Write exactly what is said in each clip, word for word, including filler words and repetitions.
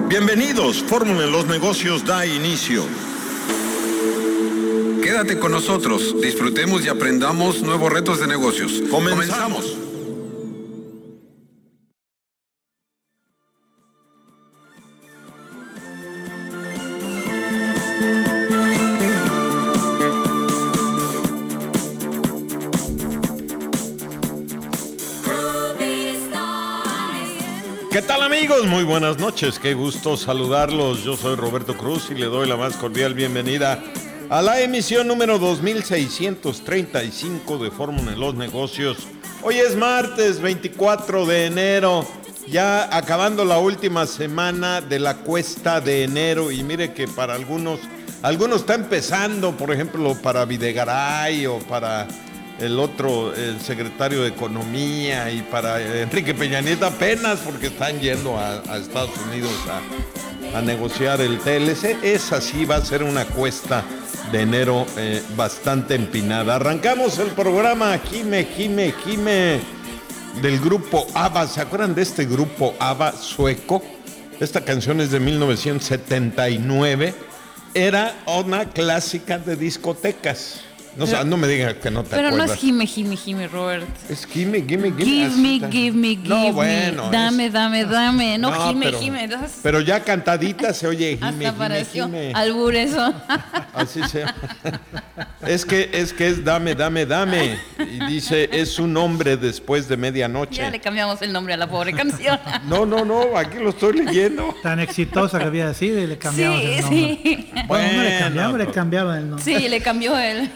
Bienvenidos, Fórmula en los Negocios da inicio. Quédate con nosotros, disfrutemos y aprendamos nuevos retos de negocios. Comenzamos. ¿Qué tal, amigos? Muy buenas noches, qué gusto saludarlos. Yo soy Roberto Cruz y le doy la más cordial bienvenida a la emisión número dos mil seiscientos treinta y cinco de Fórmula en los Negocios. Hoy es martes veinticuatro de enero, ya acabando la última semana de la cuesta de enero, y mire que para algunos, algunos está empezando, por ejemplo, para Videgaray o para el otro, el secretario de Economía, y para Enrique Peña Nieto apenas porque están yendo a, a Estados Unidos a, a negociar el T L C. Es así, va a ser una cuesta de enero eh, bastante empinada. Arrancamos el programa Jime, Jime, Jime del grupo ABBA. ¿Se acuerdan de este grupo ABBA sueco? Esta canción es de mil novecientos setenta y nueve. Era una clásica de discotecas. No, pero, no me digas que no te pero acuerdas. Pero no es Jime, Jime, Jime, Robert. Es Jime, Jime, Jime. Give me, give me, give no, me. Bueno, dame, es... dame, dame. No, no Jime, pero, Jime. Das... Pero ya cantadita se oye Jime, Hasta Jime, pareció Jime. albur eso. Así se llama. Es que, es que es dame, dame, dame. Y dice, es un hombre después de medianoche. Ya le cambiamos el nombre a la pobre canción. No, no, no, aquí lo estoy leyendo. Tan exitosa que había sido y le cambiamos sí, el nombre. Sí. Bueno, bueno, no le cambiamos, le cambiaron el nombre. Sí, le cambió el...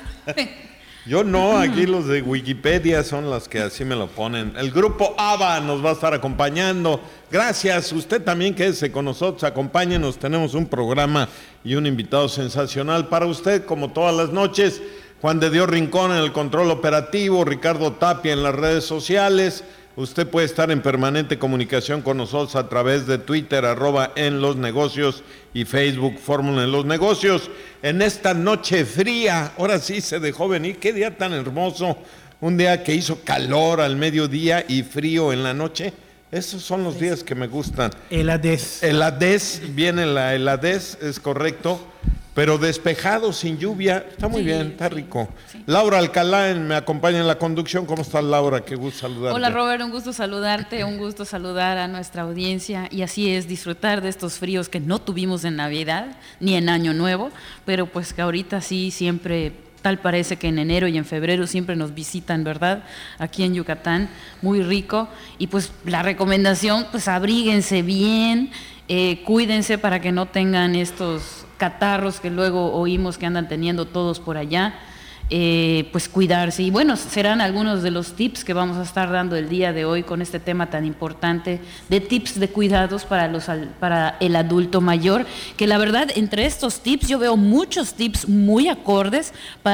Yo no, aquí los de Wikipedia son los que así me lo ponen. El grupo ABBA nos va a estar acompañando. Gracias, usted también quédese con nosotros, acompáñenos. Tenemos un programa y un invitado sensacional para usted, como todas las noches. Juan de Dios Rincón en el control operativo, Ricardo Tapia en las redes sociales. Usted puede estar en permanente comunicación con nosotros a través de Twitter, arroba en los negocios, y Facebook, Fórmula en los Negocios. En esta noche fría, ahora sí se dejó venir, qué día tan hermoso, un día que hizo calor al mediodía y frío en la noche. Esos son los días que me gustan. Heladez. Heladez, viene la heladez, es correcto. Pero despejado, sin lluvia, está muy sí, bien, está sí, rico. Sí. Laura Alcalá me acompaña en la conducción. ¿Cómo estás, Laura? Qué gusto saludarte. Hola, Robert, un gusto saludarte, un gusto saludar a nuestra audiencia. Y así es, disfrutar de estos fríos que no tuvimos en Navidad, ni en Año Nuevo, pero pues que ahorita sí siempre, tal parece que en enero y en febrero siempre nos visitan, ¿verdad? Aquí en Yucatán, muy rico. Y pues la recomendación, pues abríguense bien, eh, cuídense para que no tengan estos catarros que luego oímos que andan teniendo todos por allá, eh, pues cuidarse. Y bueno, serán algunos de los tips que vamos a estar dando el día de hoy con este tema tan importante de tips de cuidados para, los, para el adulto mayor, que la verdad entre estos tips yo veo muchos tips muy acordes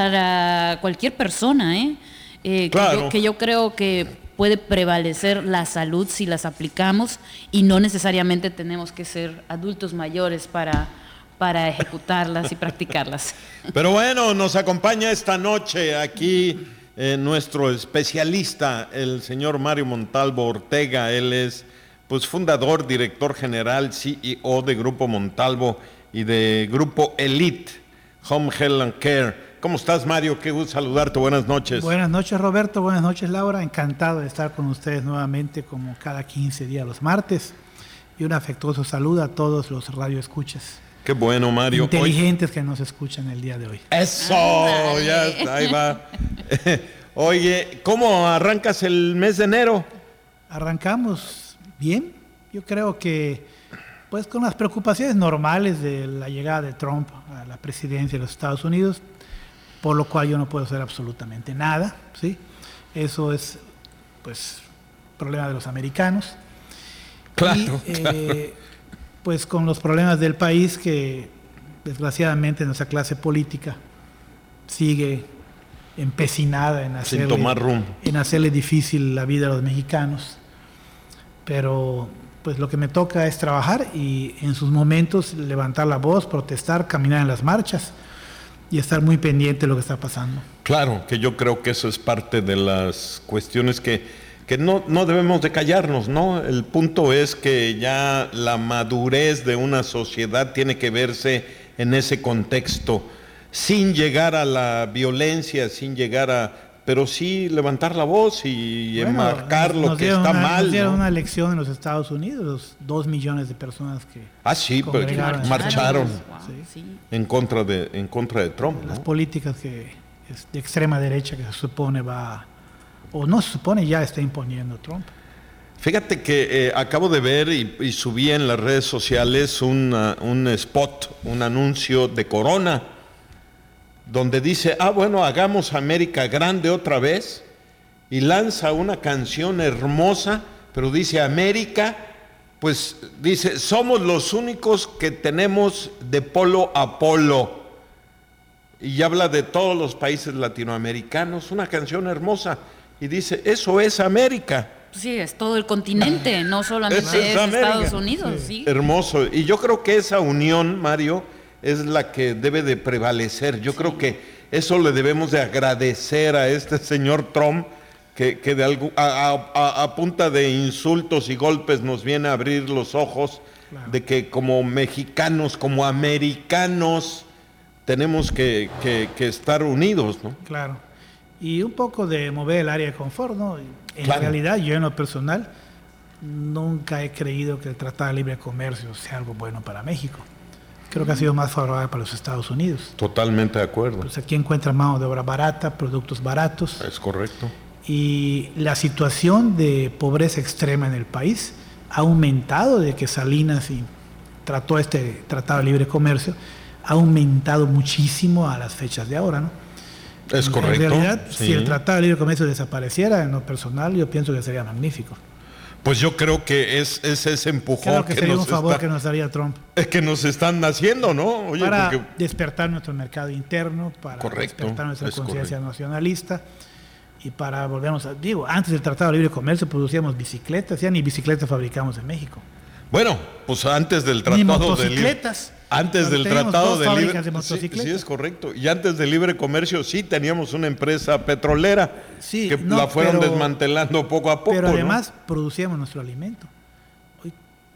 para cualquier persona, ¿eh? Eh, claro. que, yo, que yo creo que puede prevalecer la salud si las aplicamos, y no necesariamente tenemos que ser adultos mayores para para ejecutarlas y practicarlas. Pero bueno, nos acompaña esta noche aquí eh, nuestro especialista, el señor Mario Montalvo Ortega. Él es pues fundador, director general, C E O de Grupo Montalvo y de Grupo Elite Home Health and Care. ¿Cómo estás, Mario? Qué gusto saludarte. Buenas noches. Buenas noches, Roberto. Buenas noches, Laura. Encantado de estar con ustedes nuevamente, como cada quince días los martes. Y un afectuoso saludo a todos los radioescuchas. Qué bueno, Mario. Inteligentes hoy, que nos escuchan el día de hoy. ¡Eso! Ya está, ahí va. Oye, ¿cómo arrancas el mes de enero? Arrancamos bien. Yo creo que, pues, con las preocupaciones normales de la llegada de Trump a la presidencia de los Estados Unidos, por lo cual yo no puedo hacer absolutamente nada, ¿sí? Eso es, pues, problema de los americanos. Claro, y, claro. Eh, pues con los problemas del país que desgraciadamente nuestra clase política sigue empecinada en hacerle, sin tomar rumbo, en hacerle difícil la vida a los mexicanos. Pero pues lo que me toca es trabajar y en sus momentos levantar la voz, protestar, caminar en las marchas y estar muy pendiente de lo que está pasando. Claro, que yo creo que eso es parte de las cuestiones que que no, no debemos de callarnos, ¿no? El punto es que ya la madurez de una sociedad tiene que verse en ese contexto, sin llegar a la violencia, sin llegar a... pero sí levantar la voz y bueno, enmarcar lo que está una, mal. Nos dieron ¿no? una elección en los Estados Unidos, los dos millones de personas que ah sí, pues, marcharon, marcharon wow, sí. en contra de en contra de Trump. Las ¿no? políticas que es de extrema derecha que se supone va, o no se supone ya está imponiendo Trump. Fíjate que eh, acabo de ver y, y subí en las redes sociales una, un spot, un anuncio de Corona, donde dice, ah, bueno, hagamos América grande otra vez, y lanza una canción hermosa, pero dice América, pues dice, somos los únicos que tenemos de polo a polo, y habla de todos los países latinoamericanos, una canción hermosa, y dice, eso es América. Sí, es todo el continente, no solamente es, es Estados Unidos. Sí. Sí. Hermoso, y yo creo que esa unión, Mario, es la que debe de prevalecer. Yo sí. creo que eso le debemos de agradecer a este señor Trump, que, que de algo, a, a, a punta de insultos y golpes nos viene a abrir los ojos, claro. de que como mexicanos, como americanos, tenemos que, que, que estar unidos, ¿no? Claro. Y un poco de mover el área de confort, ¿no? En claro. realidad, yo en lo personal nunca he creído que el Tratado de Libre Comercio sea algo bueno para México. Creo que ha sido más favorable para los Estados Unidos. Totalmente de acuerdo. Pues aquí encuentran mano de obra barata, productos baratos. Es correcto. Y la situación de pobreza extrema en el país ha aumentado desde que Salinas y trató este Tratado de Libre Comercio, ha aumentado muchísimo a las fechas de ahora, ¿no? Es en correcto. En realidad, sí. si el Tratado de Libre Comercio desapareciera, en lo personal, yo pienso que sería magnífico. Pues yo creo que es, es ese empujón creo que, que sería nos un favor está, que nos daría Trump. Es que nos están haciendo, ¿no? Oye, para porque... despertar nuestro mercado interno, para correcto, despertar nuestra conciencia correcto. nacionalista y para volvernos a... Digo, antes del Tratado de Libre Comercio producíamos bicicletas, ya ni bicicletas fabricamos en México. Bueno, pues antes del Tratado ni motocicletas. de Libre... Antes del Tratado de Libre de sí, sí, es correcto. Y antes del Libre Comercio sí teníamos una empresa petrolera sí, que no, la fueron pero, desmantelando poco a poco. Pero además ¿no? producíamos nuestro alimento. Hoy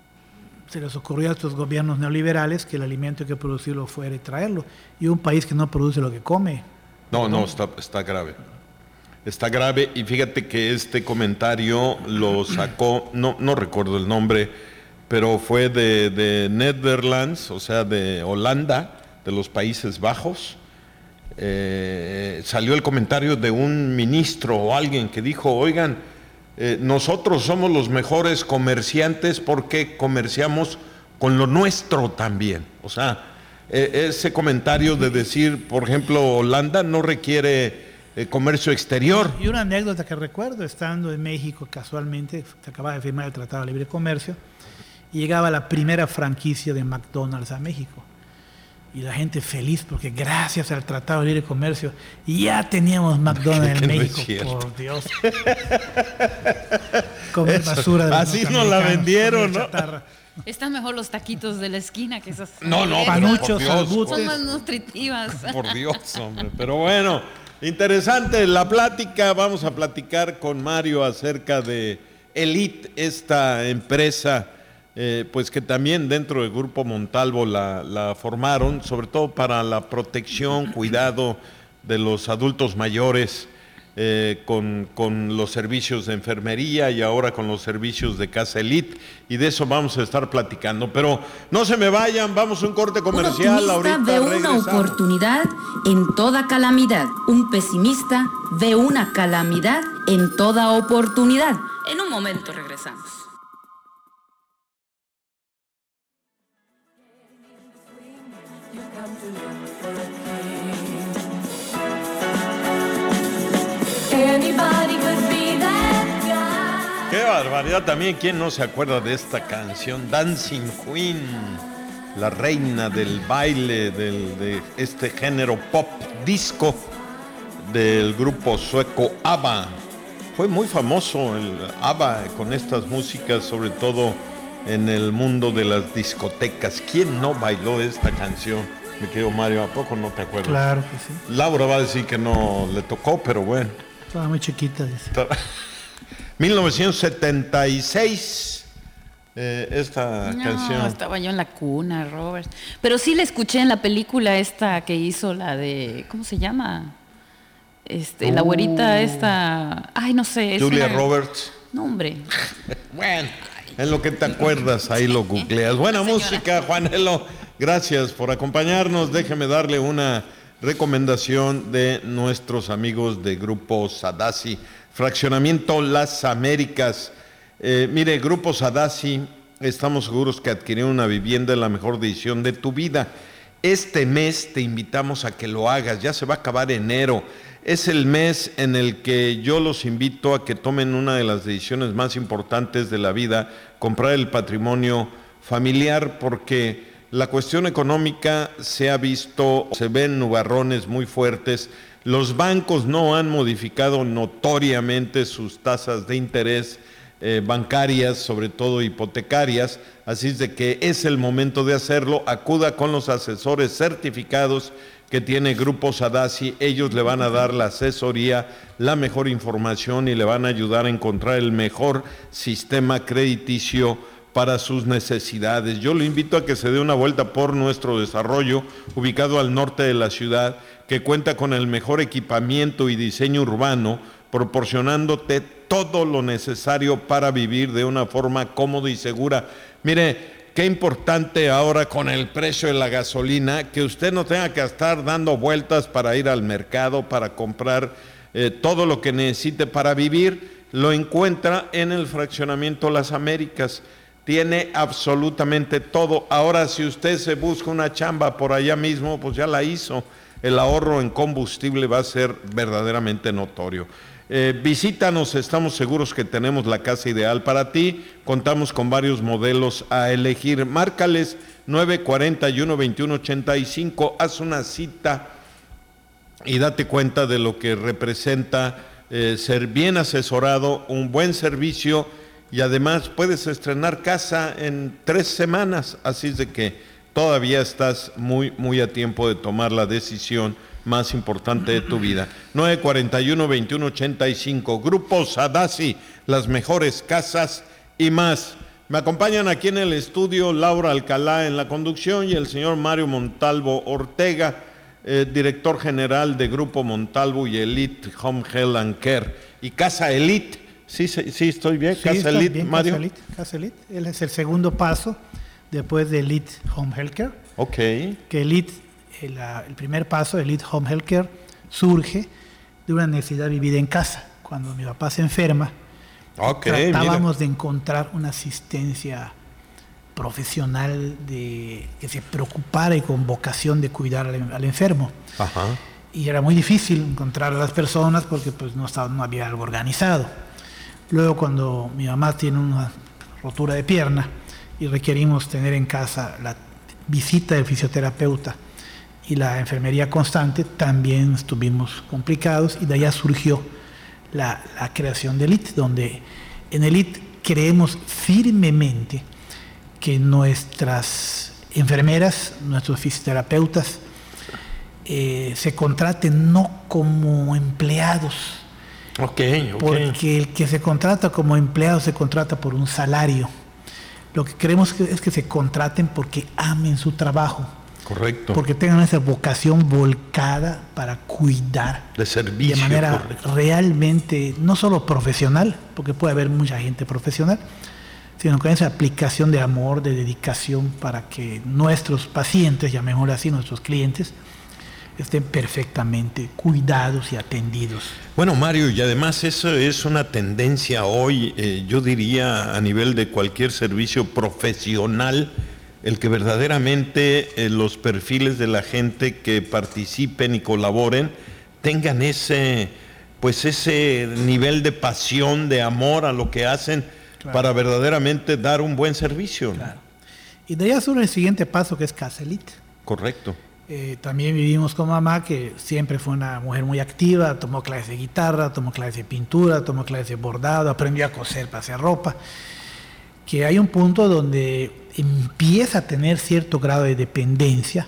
se les ocurrió a estos gobiernos neoliberales que el alimento hay que producirlo fuera y traerlo. Y un país que no produce lo que come. No, no, está, está grave. Está grave y fíjate que este comentario lo sacó, no, no recuerdo el nombre, pero fue de, de Netherlands, o sea, de Holanda, de los Países Bajos. Eh, salió el comentario de un ministro o alguien que dijo, oigan, eh, nosotros somos los mejores comerciantes porque comerciamos con lo nuestro también. O sea, eh, ese comentario de decir, por ejemplo, Holanda no requiere eh, comercio exterior. Y una anécdota que recuerdo, estando en México casualmente, se acababa de firmar el Tratado de Libre Comercio, y llegaba la primera franquicia de McDonald's a México. Y la gente feliz porque gracias al Tratado de Libre Comercio ya teníamos McDonald's en México. No por Dios. Comer Eso, basura de los así nos la vendieron, ¿no? Chatarra. Están mejor los taquitos de la esquina que esas. No, no, panuchos, son más nutritivas. Por Dios, hombre. Pero bueno, interesante la plática. Vamos a platicar con Mario acerca de Elite, esta empresa. Eh, pues que también dentro del Grupo Montalvo la, la formaron, sobre todo para la protección, cuidado de los adultos mayores, eh, con, con los servicios de enfermería y ahora con los servicios de Casa Elite, y de eso vamos a estar platicando. Pero no se me vayan, vamos a un corte comercial. Un optimista ahorita ve una regresamos. Oportunidad en toda calamidad. Un pesimista ve una calamidad en toda oportunidad. En un momento regresamos. Qué barbaridad también, ¿quién no se acuerda de esta canción? Dancing Queen, la reina del baile del, de este género pop disco del grupo sueco ABBA. Fue muy famoso el ABBA con estas músicas, sobre todo en el mundo de las discotecas. ¿Quién no bailó esta canción? Me quedo Mario, ¿a poco no te acuerdas? Claro que sí. Laura va a decir que no le tocó, pero bueno. Estaba muy chiquita, dice. mil novecientos setenta y seis, eh, esta no, canción. Estaba yo en la cuna, Robert. Pero sí la escuché en la película esta que hizo, la de, ¿cómo se llama? Este, uh, la güerita esta, ay, no sé. Julia una, Roberts. No, hombre. Bueno, en lo que te acuerdas, ahí lo googleas. Buena música, Juanelo. Gracias por acompañarnos. Déjeme darle una recomendación de nuestros amigos de Grupo Sadasi, Fraccionamiento Las Américas. Eh, mire, Grupo Sadasi, estamos seguros que adquirir una vivienda es la mejor decisión de tu vida. Este mes te invitamos a que lo hagas, ya se va a acabar enero. Es el mes en el que yo los invito a que tomen una de las decisiones más importantes de la vida, comprar el patrimonio familiar, porque la cuestión económica se ha visto, se ven nubarrones muy fuertes. Los bancos no han modificado notoriamente sus tasas de interés eh, bancarias, sobre todo hipotecarias, así es de que es el momento de hacerlo. Acuda con los asesores certificados que tiene Grupo Sadasi. Ellos le van a dar la asesoría, la mejor información y le van a ayudar a encontrar el mejor sistema crediticio para sus necesidades. Yo lo invito a que se dé una vuelta por nuestro desarrollo, ubicado al norte de la ciudad, que cuenta con el mejor equipamiento y diseño urbano, proporcionándote todo lo necesario para vivir de una forma cómoda y segura. Mire, qué importante ahora con el precio de la gasolina, que usted no tenga que estar dando vueltas para ir al mercado, para comprar eh, todo lo que necesite para vivir. Lo encuentra en el Fraccionamiento Las Américas. Tiene absolutamente todo. Ahora, si usted se busca una chamba por allá mismo, pues ya la hizo. El ahorro en combustible va a ser verdaderamente notorio. Eh, visítanos, estamos seguros que tenemos la casa ideal para ti. Contamos con varios modelos a elegir. Márcales nueve cuarenta y uno, veintiuno ochenta y cinco. Haz una cita y date cuenta de lo que representa eh, ser bien asesorado, un buen servicio. Y además puedes estrenar casa en tres semanas, así es de que todavía estás muy, muy a tiempo de tomar la decisión más importante de tu vida. nueve cuarenta y uno, veintiuno ochenta y cinco, Grupo Sadasi, las mejores casas y más. Me acompañan aquí en el estudio Laura Alcalá en la conducción y el señor Mario Montalvo Ortega, eh, director general de Grupo Montalvo y Elite Home Health and Care y Casa Elite. Sí, sí, sí, estoy bien. Sí, Casa Elite, bien, Mario. Casa Elite, Casa Elite. Él es el segundo paso después de Elite Home Healthcare. Ok. Que Elite, el, el primer paso, Elite Home Healthcare, surge de una necesidad de vivir en casa. Cuando mi papá se enferma, okay, tratábamos mira. de encontrar una asistencia profesional de, que se preocupara y con vocación de cuidar al, al enfermo. Ajá. Y era muy difícil encontrar a las personas porque pues, no, estaba, no había algo organizado. Luego, cuando mi mamá tiene una rotura de pierna y requerimos tener en casa la visita del fisioterapeuta y la enfermería constante, también estuvimos complicados y de allá surgió la, la creación de Elite, donde en Elite creemos firmemente que nuestras enfermeras, nuestros fisioterapeutas eh, se contraten no como empleados. Okay, okay. Porque el que se contrata como empleado se contrata por un salario. Lo que queremos es que se contraten porque amen su trabajo. Correcto. Porque tengan esa vocación volcada para cuidar. De servicio. De manera correcto. realmente, no solo profesional, porque puede haber mucha gente profesional, sino con esa aplicación de amor, de dedicación para que nuestros pacientes, llamémoslo así, nuestros clientes, estén perfectamente cuidados y atendidos. Bueno, Mario, y además eso es una tendencia hoy, eh, yo diría a nivel de cualquier servicio profesional, el que verdaderamente eh, los perfiles de la gente que participen y colaboren tengan ese, pues ese nivel de pasión, de amor a lo que hacen, claro, para verdaderamente dar un buen servicio. Claro. Y de allá surge el siguiente paso, que es Casa Elite. Correcto. Eh, también vivimos con mamá, que siempre fue una mujer muy activa, tomó clases de guitarra, tomó clases de pintura, tomó clases de bordado, aprendió a coser para hacer ropa, que hay un punto donde empieza a tener cierto grado de dependencia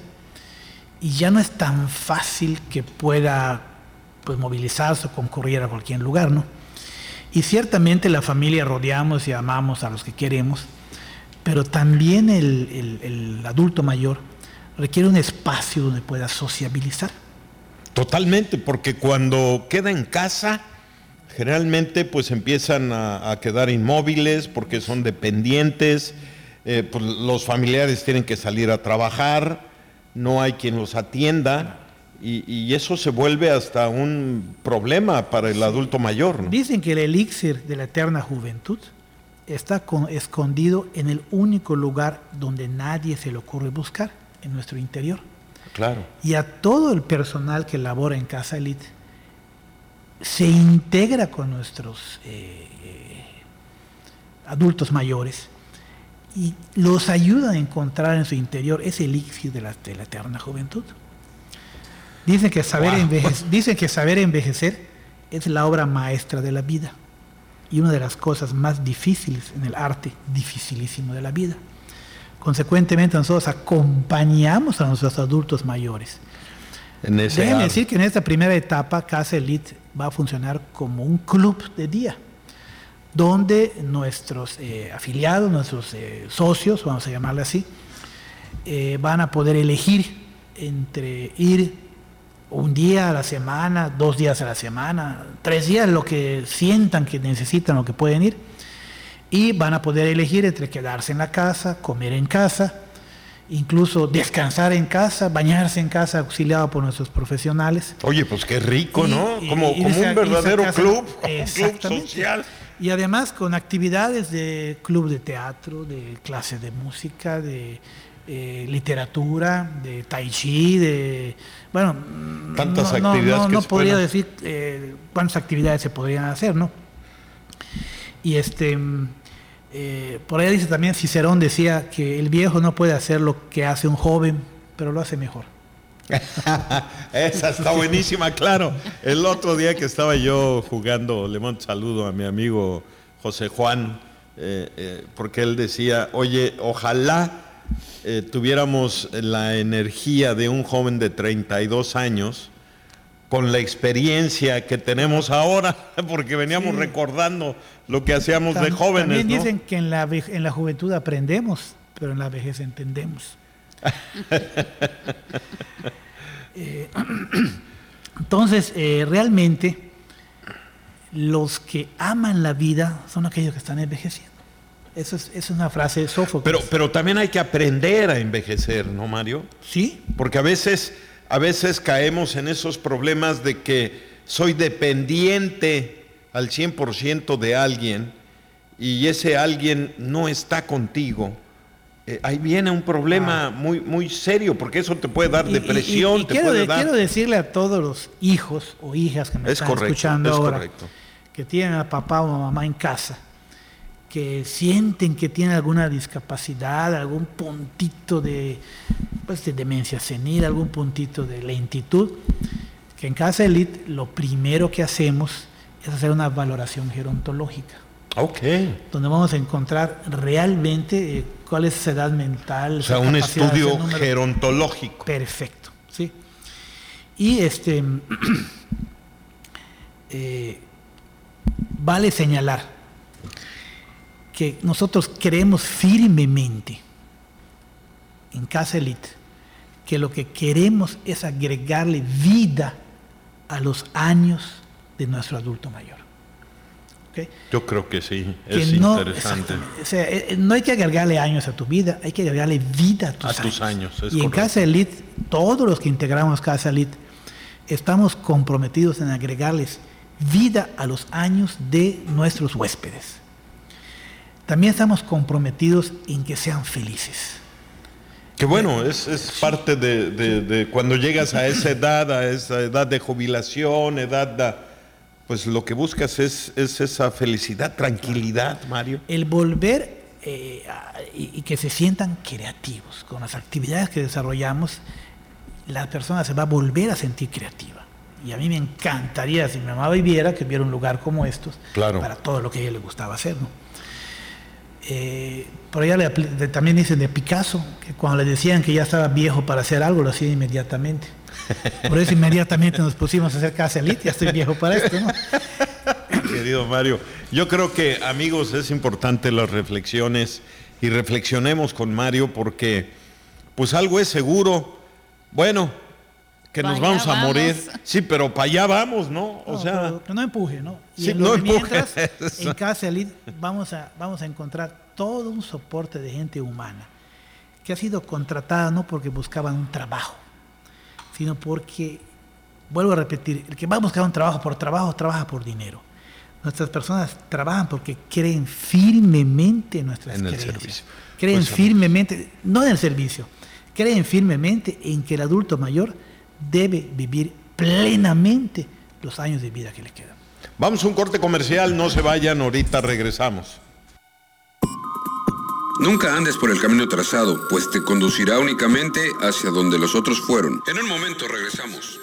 y ya no es tan fácil que pueda pues, movilizarse o concurrir a cualquier lugar, ¿no? Y ciertamente la familia rodeamos y amamos a los que queremos, pero también el, el, el adulto mayor requiere un espacio donde pueda sociabilizar. Totalmente, porque cuando queda en casa, generalmente pues empiezan a, a quedar inmóviles porque son dependientes, eh, pues los familiares tienen que salir a trabajar, no hay quien los atienda, y, y eso se vuelve hasta un problema para el adulto mayor, ¿no? Dicen que el elixir de la eterna juventud está con, escondido en el único lugar donde nadie se le ocurre buscar, en nuestro interior. Claro. Y a todo el personal que labora en Casa Elite se integra con nuestros eh, eh, adultos mayores y los ayuda a encontrar en su interior ese elixir de la, de la eterna juventud. Dicen que, saber wow. envejecer, dicen que saber envejecer es la obra maestra de la vida y una de las cosas más difíciles en el arte dificilísimo de la vida. Consecuentemente, nosotros acompañamos a nuestros adultos mayores. En ese Déjenme ar- decir que en esta primera etapa Casa Elite va a funcionar como un club de día, donde nuestros eh, afiliados, nuestros eh, socios, vamos a llamarle así, eh, van a poder elegir entre ir un día a la semana, dos días a la semana, tres días, lo que sientan que necesitan, lo que pueden ir, y van a poder elegir entre quedarse en la casa, comer en casa, incluso descansar en casa, bañarse en casa, auxiliado por nuestros profesionales. Oye, pues qué rico, Y, ¿no? y, Como, y como esa- un verdadero esa casa- club, un club Exactamente. social. Y además con actividades de club de teatro, de clase de música, de eh, literatura, de tai chi, de... Bueno, Tantas no, no, actividades no, que no se podría pueden- decir eh, cuántas actividades se podrían hacer, ¿no? Y este... Eh, por ahí dice también, Cicerón decía que el viejo no puede hacer lo que hace un joven, pero lo hace mejor. Esa está buenísima, claro. El otro día que estaba yo jugando, le mando un saludo a mi amigo José Juan, eh, eh, porque él decía, oye, ojalá eh, tuviéramos la energía de un joven de treinta y dos años con la experiencia que tenemos ahora, porque veníamos Sí. recordando lo que hacíamos de Tam- jóvenes, También ¿no? dicen que en la, ve- en la juventud aprendemos, pero en la vejez entendemos. Eh, entonces, eh, realmente, los que aman la vida son aquellos que están envejeciendo. Eso es, es una frase de Sófocles. Pero, pero también hay que aprender a envejecer, ¿no, Mario? Sí, Porque a veces, a veces caemos en esos problemas de que soy dependiente al cien por ciento de alguien y ese alguien no está contigo. Eh, ahí viene un problema Ah. muy, muy serio, porque eso te puede dar Y- y- depresión, y- y te quiero, puede de- dar... quiero decirle a todos los hijos o hijas que me Es están correcto, escuchando es ahora, correcto. que tienen a papá o a mamá en casa, que sienten que tienen alguna discapacidad, algún puntito de, pues, de demencia senil, algún puntito de lentitud, que en Casa Elite lo primero que hacemos es hacer una valoración gerontológica, Ok. donde vamos a encontrar realmente eh, cuál es esa edad mental. O sea, esa un capacidad, estudio ese número. gerontológico. Perfecto, ¿sí? Y este eh, vale señalar que nosotros creemos firmemente en Casa Elite que lo que queremos es agregarle vida a los años de nuestro adulto mayor. ¿Ok? Yo creo que sí, Que es no, interesante. exactamente. O sea, eh, no hay que agregarle años a tu vida, hay que agregarle vida a tus A años. tus años, es y en correcto. Casa Elite, todos los que integramos Casa Elite, estamos comprometidos en agregarles vida a los años de nuestros huéspedes. También estamos comprometidos en que sean felices. Que bueno, es, es parte de, de- de cuando llegas a esa edad, a esa edad de jubilación, edad, de- pues lo que buscas es, es esa felicidad, tranquilidad, Mario. El volver eh, a- y, y que se sientan creativos con las actividades que desarrollamos, la persona se va a volver a sentir creativa. Y a mí me encantaría, si mi mamá viviera, que hubiera un lugar como estos, Claro. para todo lo que a ella le gustaba hacer, ¿no? Eh, por allá le apli- de- también dicen de Picasso, que cuando le decían que ya estaba viejo para hacer algo, lo hacía inmediatamente. Por eso inmediatamente nos pusimos a hacer Casa Elite, ya estoy viejo para esto, ¿no? Querido Mario, Yo creo que, amigos, es importante las reflexiones y reflexionemos con Mario porque, pues algo es seguro. Bueno, que nos Vaya, vamos a vamos. morir. Sí, pero para allá vamos, ¿no? O No, sea, pero que no empuje, ¿no? Y sí, en no lo empuje. mientras, en Casa Elite vamos a, vamos a encontrar todo un soporte de gente humana que ha sido contratada no porque buscaban un trabajo, sino porque, vuelvo a repetir, el que va a buscar un trabajo por trabajo, trabaja por dinero. Nuestras personas trabajan porque creen firmemente en nuestras En el creencias. servicio. Creen Pues, firmemente, no en el servicio, creen firmemente en que el adulto mayor debe vivir plenamente los años de vida que le quedan. vamos a un corte comercial, no se vayan, ahorita regresamos. Nunca andes por el camino trazado, pues te conducirá únicamente hacia donde los otros fueron. En un momento regresamos.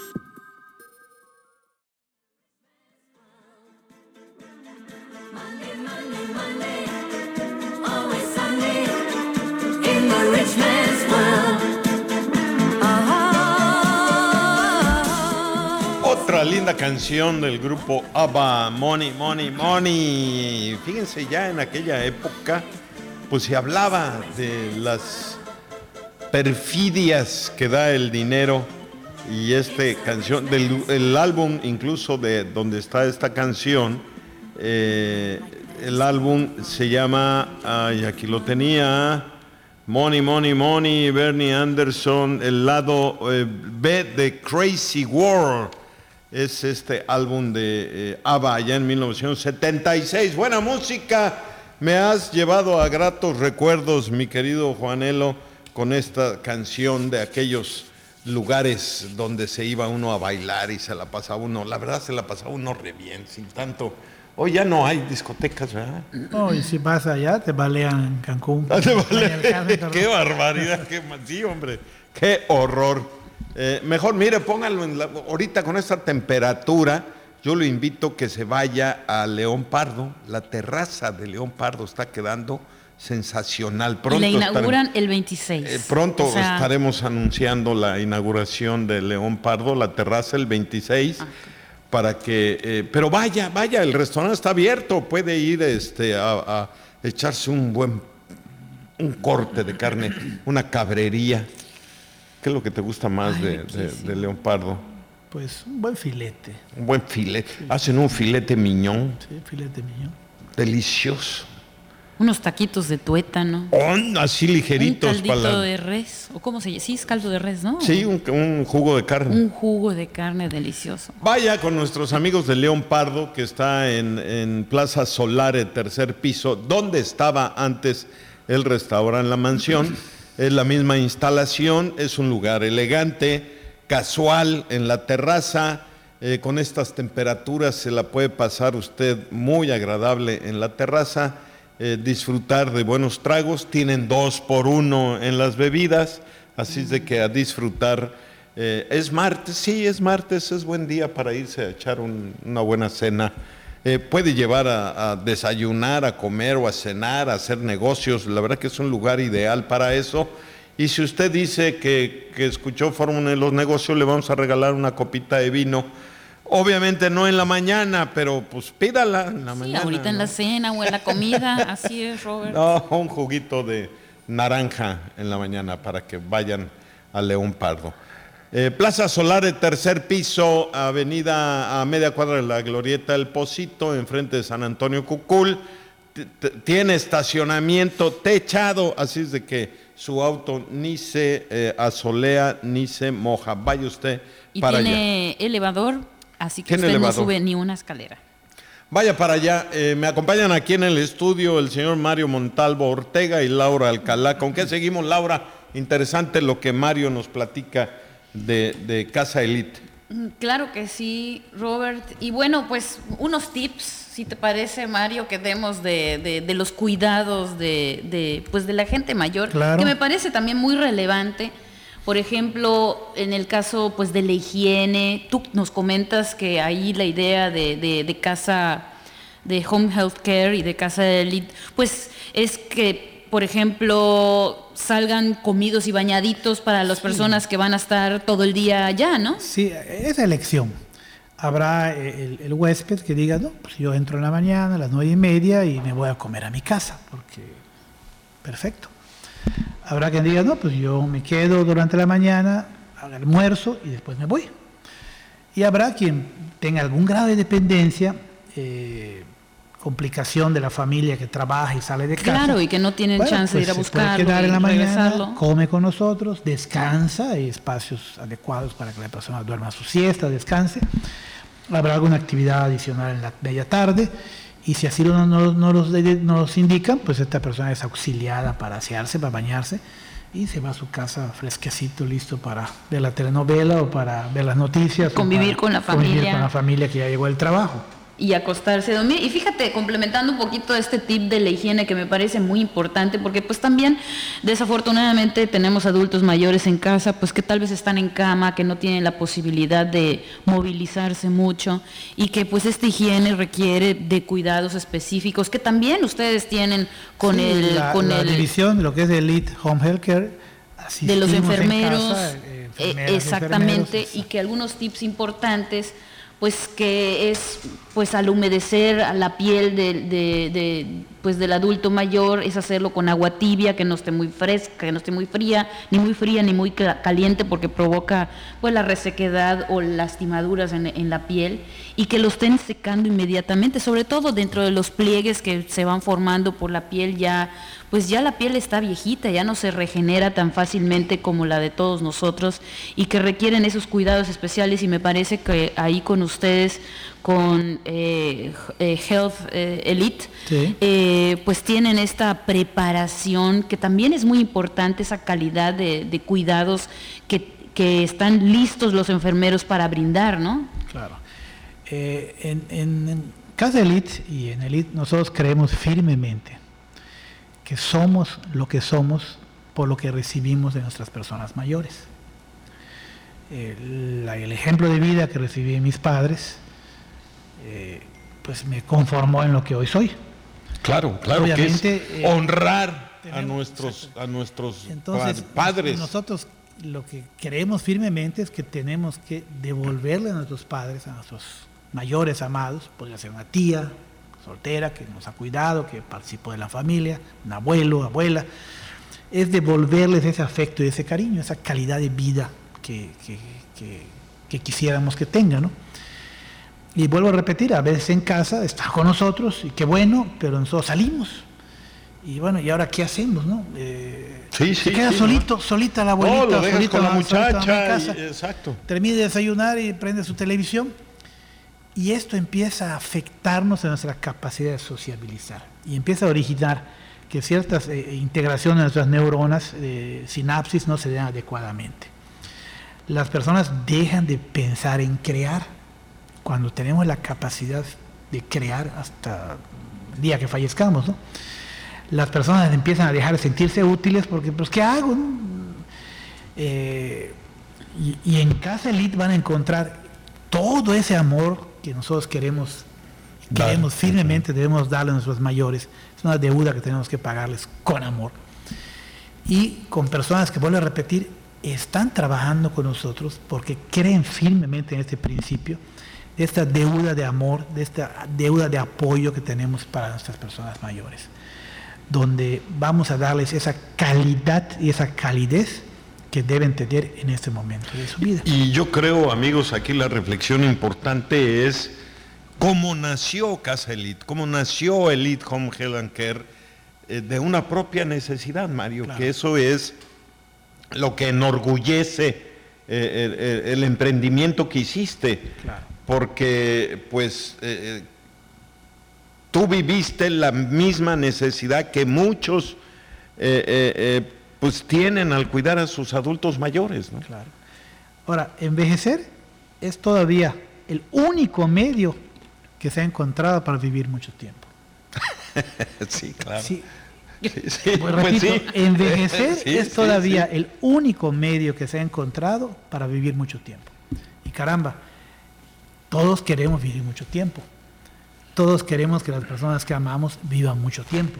Otra linda canción del grupo ABBA, Money, Money, Money. Fíjense, ya en aquella época, pues se hablaba de las perfidias que da el dinero y esta canción, del el álbum incluso de donde está esta canción, eh, el álbum se llama, ay, aquí lo tenía, Money, Money, Money, Bernie Anderson, el lado eh, B de Crazy World. Es este álbum de eh, ABBA allá en mil novecientos setenta y seis. Buena música. Me has llevado a gratos recuerdos, mi querido Juanelo, con esta canción de aquellos lugares donde se iba uno a bailar y se la pasaba uno. La verdad se la pasaba uno re bien, sin tanto. Hoy ya no hay discotecas, ¿verdad? No, y si vas allá, te balean en Cancún. Ah, te vale. Playa del Carmen, perdón. Qué barbaridad, qué mal- sí, hombre, qué horror. Eh, mejor, mire, pónganlo en la, ahorita con esta temperatura, yo lo invito que se vaya a León Pardo. La terraza de León Pardo está quedando sensacional. Pronto y la inauguran estaremos- el veintiséis. eh, pronto O sea, estaremos anunciando la inauguración de León Pardo, la terraza el veintiséis. Ah. Para que, eh, pero vaya, vaya, el restaurante está abierto, puede ir este, a, a echarse un buen, un corte de carne, una cabrería. ¿Qué es lo que te gusta más Ay, de, de, riquísimo. de León Pardo? Pues un buen filete. Un buen filete. Hacen un filete miñón, Sí, filete mío. delicioso. unos taquitos de tuétano. Oh, así Un ligeritos caldito para la- de res. ¿O cómo se llama? Sí, es caldo de res, ¿no? Sí, un, un jugo de carne. Un jugo de carne delicioso. Vaya con nuestros amigos de León Pardo, que está en, en Plaza Solare, tercer piso, donde estaba antes el restaurante La Mansión. Es la misma instalación, es un lugar elegante, casual, en la terraza. Eh, con estas temperaturas se la puede pasar usted muy agradable en la terraza, eh, disfrutar de buenos tragos. Tienen dos por uno en las bebidas, así es de que a disfrutar. Eh, es martes, sí, es martes, es buen día para irse a echar un- una buena cena. Eh, puede llevar a, a desayunar, a comer o a cenar, a hacer negocios. La verdad que es un lugar ideal para eso. Y si usted dice que, que escuchó Fórmula de los Negocios, le vamos a regalar una copita de vino. Obviamente no en la mañana, pero pues pídala en la Sí, mañana. ahorita en ¿no? la cena o en la comida. Así es, Robert. No, un juguito de naranja en la mañana para que vayan a León Pardo. Eh, Plaza Solare, tercer piso, avenida a media cuadra de la Glorieta del Pocito, enfrente de San Antonio Cucul. T- t- Tiene estacionamiento techado, así es de que su auto ni se eh, asolea ni se moja. Vaya usted Y para allá. tiene elevador, así que Tiene usted elevador. no sube ni una escalera. Vaya para allá. Eh, me acompañan aquí en el estudio el señor Mario Montalvo Ortega y Laura Alcalá. ¿Con qué seguimos, Laura? Interesante lo que Mario nos platica de, de Casa Elite. Mm, Claro que sí, Robert. Y bueno, pues unos tips, si te parece, Mario, que demos de, de- de los cuidados de, de, pues de la gente mayor, Claro. que me parece también muy relevante. Por ejemplo, en el caso pues de la higiene, tú nos comentas que ahí la idea de, de- de casa, de home health care y de casa elite, pues es que, por ejemplo, salgan comidos y bañaditos para las personas que van a estar todo el día allá, ¿no? Sí, es elección. Habrá el, el huésped que diga, no, pues yo entro en la mañana a las nueve y media y me voy a comer a mi casa, porque perfecto. Habrá quien diga, no, pues yo me quedo durante la mañana al almuerzo y después me voy. Y habrá quien tenga algún grado de dependencia, eh, complicación de la familia que trabaja y sale de casa. Claro, y que no tienen bueno, chance pues de ir a buscarlo, se puede quedar en la mañana, mañana, come con nosotros, descansa, hay espacios adecuados para que la persona duerma su siesta, descanse. Habrá alguna actividad adicional en la media tarde, y si así no, no, no, los, no los indican, pues esta persona es auxiliada para asearse, para bañarse, y se va a su casa fresquecito, listo para ver la telenovela o para ver las noticias. Convivir con la familia. Convivir con la familia que ya llegó del trabajo. Y acostarse a dormir. Y fíjate, complementando un poquito este tip de la higiene que me parece muy importante, porque pues también desafortunadamente tenemos adultos mayores en casa, pues que tal vez están en cama, que no tienen la posibilidad de movilizarse mucho, y que pues esta higiene requiere de cuidados específicos que también ustedes tienen con sí, el... La, con la el, división de lo que es Elite Home Healthcare, de los enfermeros, en casa, eh, enfermeras, exactamente, enfermeros, y que algunos tips importantes, pues que es pues al humedecer a la piel de, de, de, pues del adulto mayor, es hacerlo con agua tibia, que no esté muy fresca, que no esté muy fría, ni muy fría ni muy caliente, porque provoca pues la resequedad o lastimaduras en, en la piel, y que lo estén secando inmediatamente, sobre todo dentro de los pliegues que se van formando por la piel. Ya pues ya la piel está viejita, ya no se regenera tan fácilmente como la de todos nosotros, y que requieren esos cuidados especiales. Y me parece que ahí con ustedes, con eh, eh, Health eh, Elite, sí. eh, pues tienen esta preparación que también es muy importante, esa calidad de, de cuidados que, que están listos los enfermeros para brindar, ¿no? Claro. Eh, en, en, en Casa Elite y en Elite nosotros creemos firmemente que somos lo que somos por lo que recibimos de nuestras personas mayores. El, el ejemplo de vida que recibí de mis padres, eh, pues me conformó en lo que hoy soy. Claro, claro, obviamente, que es eh, honrar tenemos, a nuestros, a nuestros entonces, padres. Nosotros lo que creemos firmemente es que tenemos que devolverle a nuestros padres, a nuestros mayores amados, podría ser una tía soltera que nos ha cuidado, que participó de la familia, un abuelo, abuela, es devolverles ese afecto y ese cariño, esa calidad de vida que, que, que, que quisiéramos que tengan, ¿no? Y vuelvo a repetir, a veces en casa está con nosotros, y qué bueno, pero nosotros salimos. Y bueno, ¿y ahora qué hacemos, no? Eh, sí, sí, se queda sí, solito, ¿no? solita la abuelita, no, lo dejas solita con la, la muchacha, casa, y, exacto. Termina de desayunar y prende su televisión. Y esto empieza a afectarnos en nuestra capacidad de sociabilizar. Y empieza a originar que ciertas eh, integraciones de nuestras neuronas, eh, sinapsis, no se den adecuadamente. Las personas dejan de pensar en crear cuando tenemos la capacidad de crear hasta el día que fallezcamos, ¿no? Las personas empiezan a dejar de sentirse útiles porque, pues, ¿qué hago, no? Eh, y, y en Casa Elite van a encontrar todo ese amor que nosotros queremos, queremos vale. firmemente, debemos darle a nuestros mayores. Es una deuda que tenemos que pagarles con amor. Y con personas que, vuelvo a repetir, están trabajando con nosotros porque creen firmemente en este principio, de esta deuda de amor, de esta deuda de apoyo que tenemos para nuestras personas mayores, donde vamos a darles esa calidad y esa calidez que deben tener en este momento de su vida. Y yo creo, amigos, aquí la reflexión importante es cómo nació Casa Elite, cómo nació Elite Home Health and Care, eh, de una propia necesidad, Mario, claro. que eso es lo que enorgullece eh, el, el emprendimiento que hiciste, claro. porque pues eh, tú viviste la misma necesidad que muchos eh, eh, eh, pues tienen al cuidar a sus adultos mayores, ¿no? Claro. Ahora, envejecer es todavía el único medio que se ha encontrado para vivir mucho tiempo. Sí, claro. Sí. Sí, sí. Pues, repito, pues sí. envejecer sí, es todavía sí, sí. el único medio que se ha encontrado para vivir mucho tiempo. Y caramba, todos queremos vivir mucho tiempo. Todos queremos que las personas que amamos vivan mucho tiempo.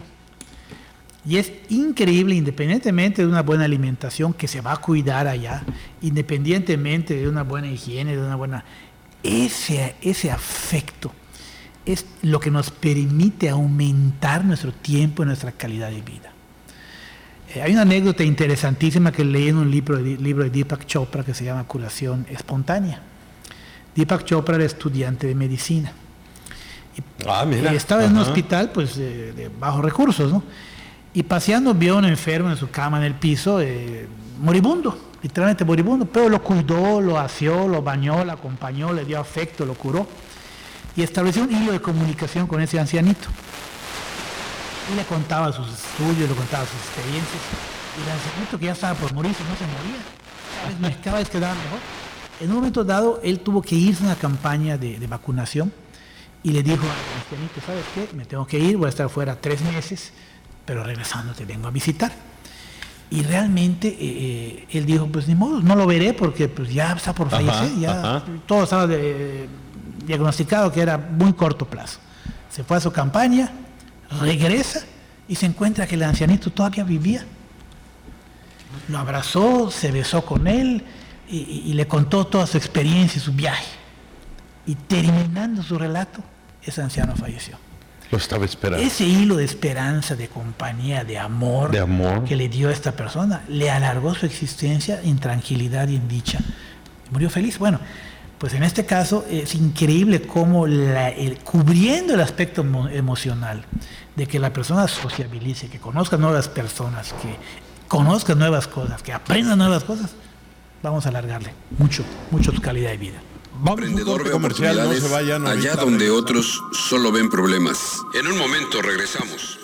Y es increíble, independientemente de una buena alimentación que se va a cuidar allá, independientemente de una buena higiene, de una buena... ese, ese afecto es lo que nos permite aumentar nuestro tiempo y nuestra calidad de vida. Eh, hay una anécdota interesantísima que leí en un libro, libro de Deepak Chopra que se llama Curación Espontánea. Deepak Chopra era estudiante de medicina. Y, ah, mira. y estaba Ajá. en un hospital pues, de, de bajos recursos, ¿no? Y paseando vio a un enfermo en su cama en el piso, eh, moribundo, literalmente moribundo, pero lo cuidó, lo aseó, lo bañó, lo acompañó, le dio afecto, lo curó. Y estableció un hilo de comunicación con ese ancianito. Y le contaba sus estudios, le contaba sus experiencias. Y el ancianito, que ya estaba por morirse, no se moría. Cada vez, cada vez quedaba mejor. En un momento dado, él tuvo que irse a una campaña de, de vacunación y le dijo al ancianito, ¿sabes qué? Me tengo que ir, voy a estar fuera tres meses, pero regresando te vengo a visitar. Y realmente eh, él dijo, pues ni modo, no lo veré porque pues, ya está por fallecer, ajá, ya ajá. todo estaba de, diagnosticado que era muy corto plazo. Se fue a su campaña, regresa y se encuentra que el ancianito todavía vivía. Lo abrazó, se besó con él y, y, y le contó toda su experiencia y su viaje. Y terminando su relato, ese anciano falleció. Lo estaba esperando. Ese hilo de esperanza, de compañía, de amor, de amor que le dio a esta persona, le alargó su existencia en tranquilidad y en dicha. Murió feliz. Bueno, pues en este caso es increíble cómo la, el, cubriendo el aspecto emo, emocional, de que la persona sociabilice, que conozca nuevas personas, que conozca nuevas cosas, que aprenda nuevas cosas, vamos a alargarle mucho, mucho su calidad de vida. Emprendedor ve oportunidades no vayan, allá donde regresamos. Otros solo ven problemas. En un momento regresamos.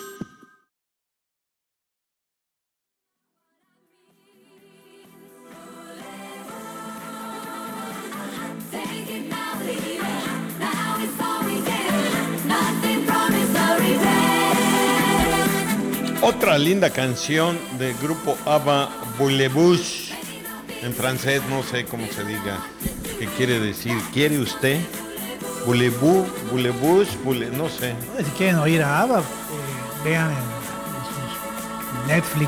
Otra linda canción del grupo ABBA, Voulez-vous. En francés no sé cómo se diga. ¿Qué quiere decir? ¿Quiere usted? Voulez-vous, voulez-vous, voulez, no sé. Si quieren oír a ABBA, eh, vean en, en Netflix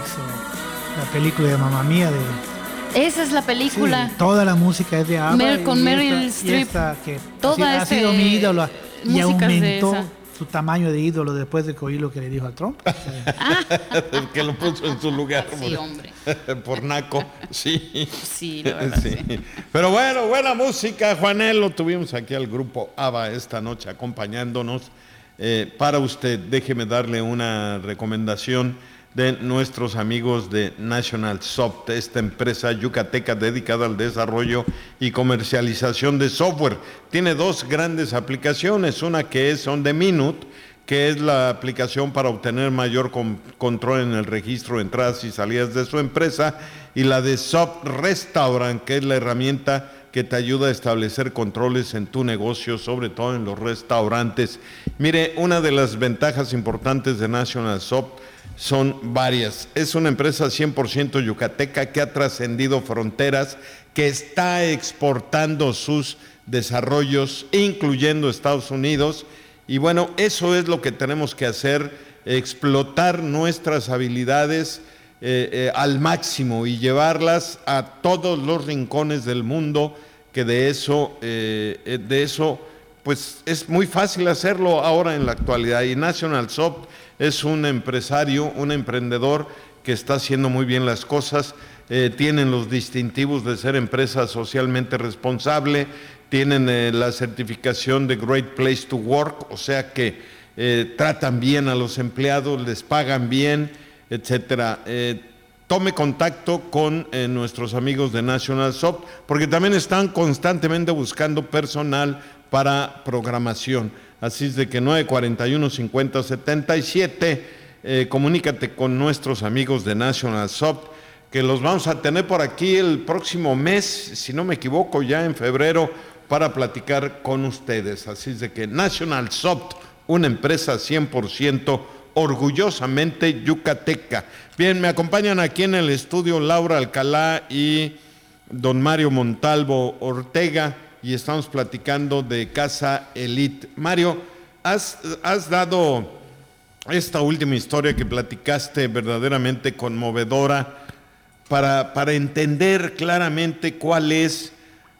o la película de Mamma Mía. De, Esa es la película. Sí, toda la música es de ABBA. Mer, con Meryl Streep. Que toda ha sido mi ídolo y aumentó de su tamaño de ídolo después de que oí lo que le dijo a Trump. Ah. Que lo puso en su lugar. Sí, hombre. Por naco, sí. Sí, la verdad, sí. sí. Pero bueno, buena música, Juanel. Lo tuvimos aquí al grupo ABBA esta noche acompañándonos. Eh, para usted, déjeme darle una recomendación de nuestros amigos de National Soft, esta empresa yucateca dedicada al desarrollo y comercialización de software. Tiene dos grandes aplicaciones, una que es On The Minute, que es la aplicación para obtener mayor con, control en el registro de entradas y salidas de su empresa, y la de Soft Restaurant, que es la herramienta que te ayuda a establecer controles en tu negocio, sobre todo en los restaurantes. Mire, una de las ventajas importantes de National Soft son varias. Es una empresa cien por ciento yucateca que ha trascendido fronteras, que está exportando sus desarrollos, incluyendo Estados Unidos. Y bueno, eso es lo que tenemos que hacer, explotar nuestras habilidades eh, eh, al máximo y llevarlas a todos los rincones del mundo, que de eso, eh, de eso pues es muy fácil hacerlo ahora en la actualidad. Y National Soft es un empresario, un emprendedor que está haciendo muy bien las cosas. Eh, tienen los distintivos de ser empresa socialmente responsable, tienen eh, la certificación de Great Place to Work, o sea que eh, tratan bien a los empleados, les pagan bien, etcétera. Eh, tome contacto con eh, nuestros amigos de National Soft, porque también están constantemente buscando personal para programación. Así es de que nueve cuarenta y uno, cincuenta, setenta y siete, eh, comunícate con nuestros amigos de National Soft, que los vamos a tener por aquí el próximo mes, si no me equivoco, ya en febrero, para platicar con ustedes. Así es de que National Soft, una empresa cien por ciento orgullosamente yucateca. Bien, me acompañan aquí en el estudio Laura Alcalá y don Mario Montalvo Ortega, y estamos platicando de Casa Elite. Mario, has, has dado esta última historia que platicaste verdaderamente conmovedora para, para entender claramente cuál es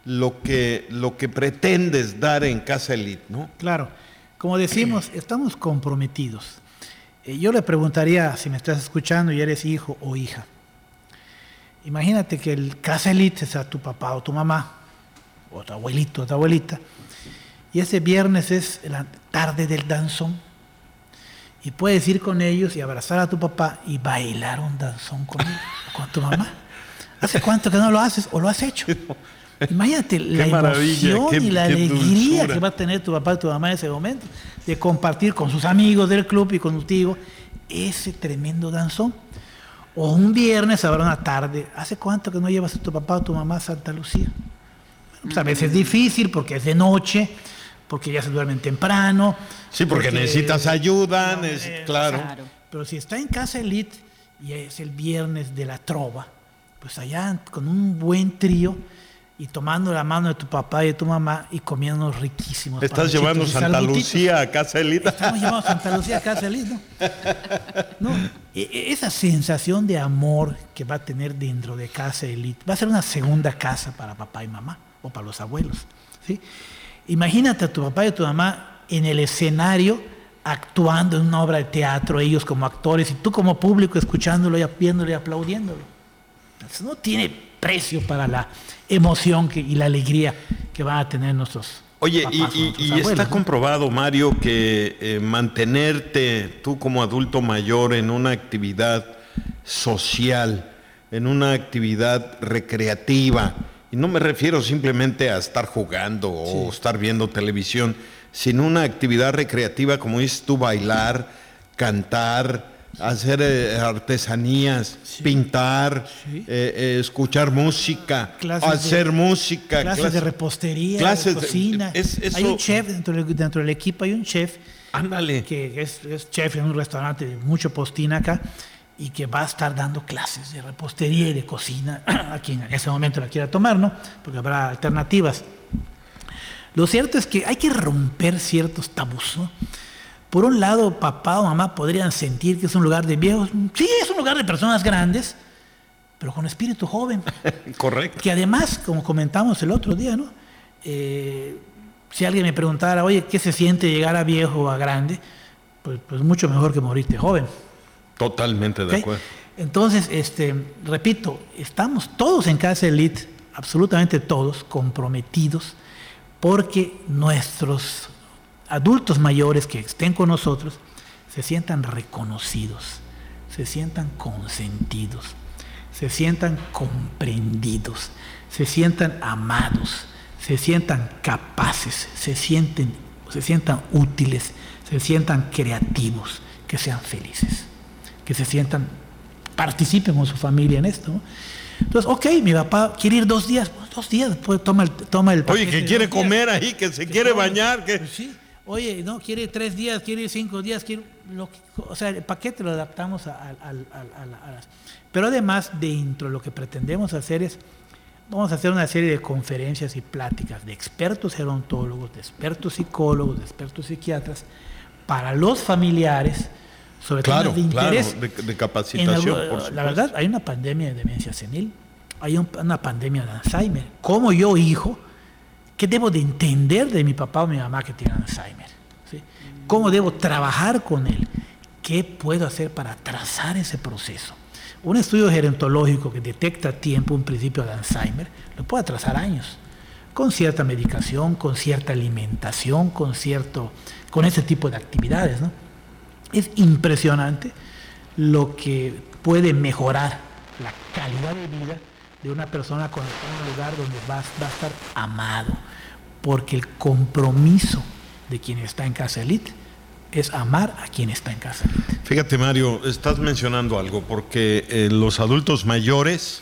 lo que, lo que pretendes dar en Casa Elite, ¿no? Claro, como decimos, estamos comprometidos. Eh, yo le preguntaría, si me estás escuchando y eres hijo o hija, imagínate que el Casa Elite es a tu papá o tu mamá, o tu abuelito o tu abuelita, y ese viernes es la tarde del danzón, y puedes ir con ellos y abrazar a tu papá y bailar un danzón con, él, con tu mamá. ¿Hace cuánto que no lo haces o lo has hecho? Imagínate la emoción qué, y la qué alegría dulzura que va a tener tu papá y tu mamá en ese momento de compartir con sus amigos del club y contigo ese tremendo danzón. O un viernes habrá una tarde. ¿Hace cuánto que no llevas a tu papá o tu mamá a Santa Lucía? Bueno, pues a veces es difícil porque es de noche, porque ya se duermen temprano. Sí, porque, porque necesitas ayuda, no, neces- eh, claro. claro. Pero si está en Casa Elite y es el viernes de la trova, pues allá con un buen trío y tomando la mano de tu papá y de tu mamá y comiendo unos riquísimos. Estás llevando Santa Lucía a Casa Elite. Estamos llevando Santa Lucía a Casa Elite, ¿no? ¿no? Esa sensación de amor que va a tener dentro de Casa Elite va a ser una segunda casa para papá y mamá o para los abuelos, ¿sí? Imagínate a tu papá y a tu mamá en el escenario actuando en una obra de teatro, ellos como actores y tú como público escuchándolo y viéndolo y aplaudiéndolo. Entonces, no tiene precio para la emoción que, y la alegría que van a tener nuestros Oye, papás y, o nuestros y abuelos, está ¿no? comprobado, Mario, que eh, mantenerte tú como adulto mayor en una actividad social, en una actividad recreativa, y no me refiero simplemente a estar jugando o sí. estar viendo televisión, sino una actividad recreativa, como dices tú, bailar, cantar, hacer eh, artesanías, sí. pintar, sí. Eh, eh, escuchar música, clases hacer de, música. Clases, clases de repostería, clases de cocina. De, es, eso, hay un chef dentro del, dentro del equipo, hay un chef ándale. que es, es chef en un restaurante de mucho postín acá y que va a estar dando clases de repostería y de cocina a quien en ese momento la quiera tomar, ¿no? Porque habrá alternativas. Lo cierto es que hay que romper ciertos tabús, ¿no? Por un lado, papá o mamá podrían sentir que es un lugar de viejos. Sí, es un lugar de personas grandes, pero con espíritu joven. Correcto. Que además, como comentamos el otro día, ¿no? Eh, si alguien me preguntara, oye, ¿qué se siente llegar a viejo o a grande? Pues, pues mucho mejor que morirte joven. Totalmente de ¿Okay? acuerdo. Entonces, este, repito, estamos todos en Casa Elite, absolutamente todos, comprometidos, porque nuestros adultos mayores que estén con nosotros se sientan reconocidos, se sientan consentidos, se sientan comprendidos, se sientan amados, se sientan capaces, se sienten, se sientan útiles, se sientan creativos, que sean felices, que se sientan, participen con su familia en esto, ¿no? Entonces, ok, mi papá quiere ir dos días, dos días, después toma el, toma el Oye, que quiere comer ahí, que se que quiere come, bañar, que... Pues sí. Oye, no, quiere tres días, quiere ir cinco días, quiere lo que, o sea, el paquete lo adaptamos a, a, a, a, a, a las... Pero además, dentro de lo que pretendemos hacer es, vamos a hacer una serie de conferencias y pláticas de expertos gerontólogos, de expertos psicólogos, de expertos psiquiatras, para los familiares, sobre claro, temas de interés. Claro, de, de capacitación, el, por supuesto. La verdad, hay una pandemia de demencia senil, hay un, una pandemia de Alzheimer. ¿Cómo yo, hijo, qué debo de entender de mi papá o mi mamá que tienen Alzheimer? ¿Sí? ¿Cómo debo trabajar con él? ¿Qué puedo hacer para trazar ese proceso? Un estudio gerontológico que detecta a tiempo un principio de Alzheimer lo puede trazar años, con cierta medicación, con cierta alimentación, con, cierto, con ese tipo de actividades, ¿no? Es impresionante lo que puede mejorar la calidad de vida de una persona con un lugar donde va, va a estar amado, porque el compromiso de quien está en Casa Elite es amar a quien está en Casa Elite. Fíjate, Mario, estás mencionando algo, porque eh, los adultos mayores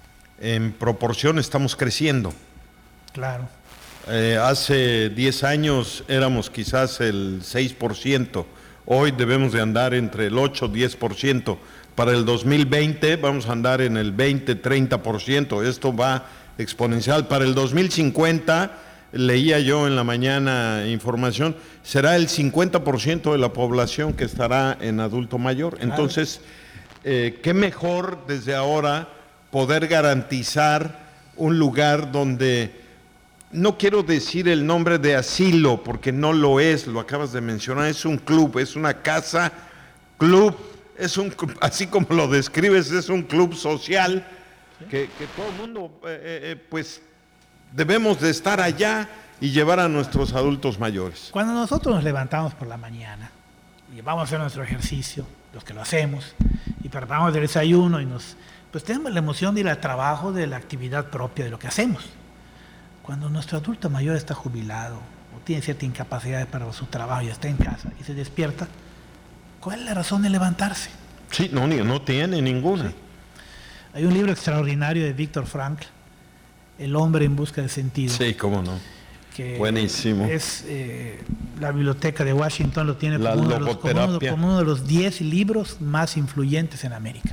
en proporción estamos creciendo. Claro. Eh, hace diez años éramos quizás el seis por ciento, hoy debemos de andar entre el ocho y diez por ciento. Para el dos mil veinte vamos a andar en el veinte a treinta por ciento, esto va exponencial. Para el dos mil cincuenta, leía yo en la mañana información, será el cincuenta por ciento de la población que estará en adulto mayor. Entonces, eh, qué mejor desde ahora poder garantizar un lugar donde no quiero decir el nombre de asilo, porque no lo es, lo acabas de mencionar, es un club, es una casa, club, es un, así como lo describes, es un club social, ¿sí? que, que todo el mundo, eh, eh, pues, debemos de estar allá y llevar a nuestros adultos mayores. Cuando nosotros nos levantamos por la mañana y vamos a hacer nuestro ejercicio, los que lo hacemos, y preparamos el desayuno, y nos, pues tenemos la emoción de ir al trabajo, de la actividad propia de lo que hacemos. Cuando nuestro adulto mayor está jubilado o tiene cierta incapacidad para su trabajo y está en casa y se despierta, ¿cuál es la razón de levantarse? Sí, no, no tiene ninguna. Sí. Hay un libro extraordinario de Viktor Frankl, El hombre en busca de sentido. Sí, cómo no. Que buenísimo. Es eh, la biblioteca de Washington lo tiene la como uno, de los, como, uno, como uno de los diez libros más influyentes en América.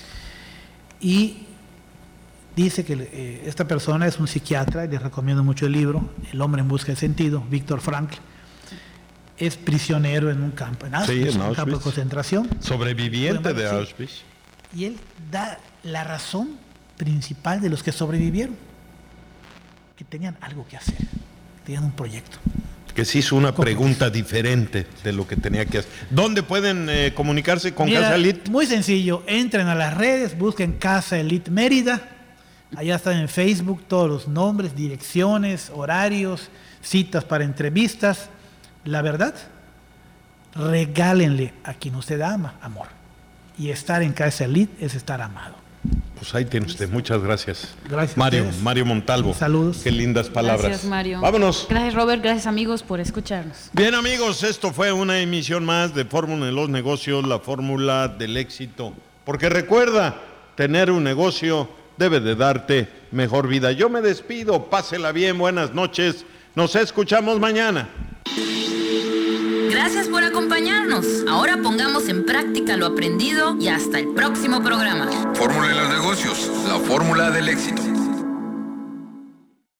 Y dice que eh, esta persona es un psiquiatra, y les recomiendo mucho el libro, El hombre en busca de sentido, Viktor Frankl. Es prisionero en un campo, en Auschwitz, sí, en un Auschwitz. campo de concentración. Sobreviviente de sí. Auschwitz. Y él da la razón principal de los que sobrevivieron, que tenían algo que hacer, tenían un proyecto. Que se hizo una pregunta diferente de lo que tenía que hacer. ¿Dónde pueden eh, comunicarse con Mira, Casa Elite? Muy sencillo, entren a las redes, busquen Casa Elite Mérida, allá están en Facebook todos los nombres, direcciones, horarios, citas para entrevistas. La verdad, regálenle a quien usted ama amor. Y estar en Casa Elite es estar amado. Pues ahí tiene usted, muchas gracias. Gracias. Mario, Mario Montalvo. Saludos. Qué lindas palabras. Gracias, Mario. Vámonos. Gracias, Robert. Gracias, amigos, por escucharnos. Bien, amigos, esto fue una emisión más de Fórmula en los Negocios, la fórmula del éxito. Porque recuerda, tener un negocio debe de darte mejor vida. Yo me despido, pásela bien, buenas noches. Nos escuchamos mañana. Gracias por acompañarnos. Ahora pongamos en práctica lo aprendido y hasta el próximo programa. Fórmula en los negocios, la fórmula del éxito.